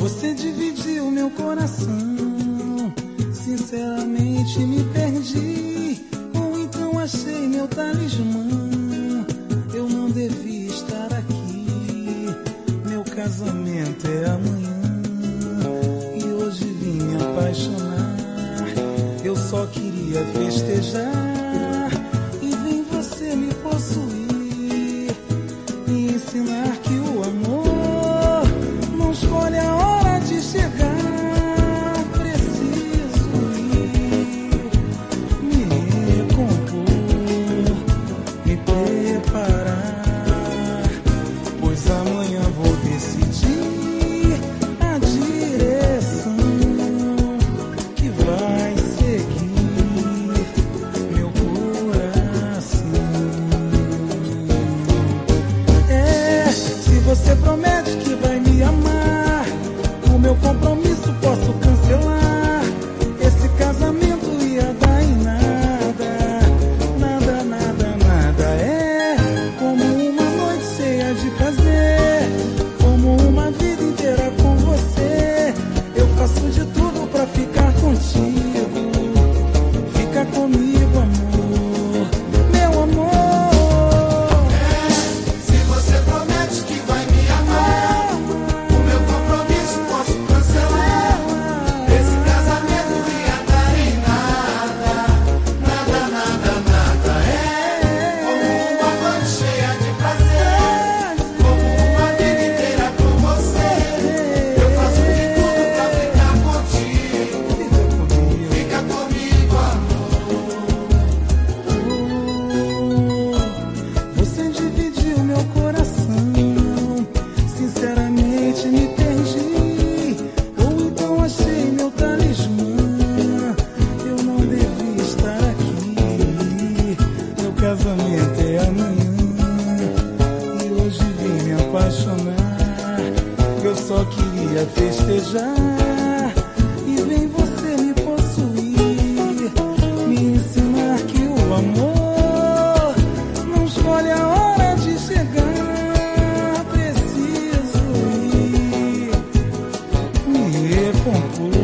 Você dividiu meu coração, sinceramente me perdi. Ou então achei meu talismã. Eu não devia estar aqui. Meu casamento é amanhã e hoje vim me apaixonar. Eu só queria festejar e vem você me possuir, me ensinar que o amor não escolhe a hora de chegar. Preciso ir, me recompor, me preparar, pois amanhã vou decidir a direção que vai seguir meu coração. Se você promete que vai me amar, o meu compromisso posso cancelar. Esse casamento ia dar em nada, nada, nada, nada. É como uma noite cheia de prazer, como uma vida inteira com você. Eu faço de tudo pra ficar contigo. Fica comigo, amor, meu amor. Se você promete que vai me amar, o meu compromisso posso cancelar. Esse casamento ia dar em nada, nada, nada, nada. É como uma noite cheia de prazer, como uma vida inteira com você. Eu faço de tudo pra ficar contigo. Fica comigo, amor. Você dividiu meu coração, sinceramente me perdi. Ou então achei meu talismã. Eu não devia estar aqui. Meu casamento é amanhã e hoje vim me apaixonar. Eu só queria festejar e vem você me possuir, me ensinar que o amor não escolhe a hora de chegar. Preciso ir, me recompor,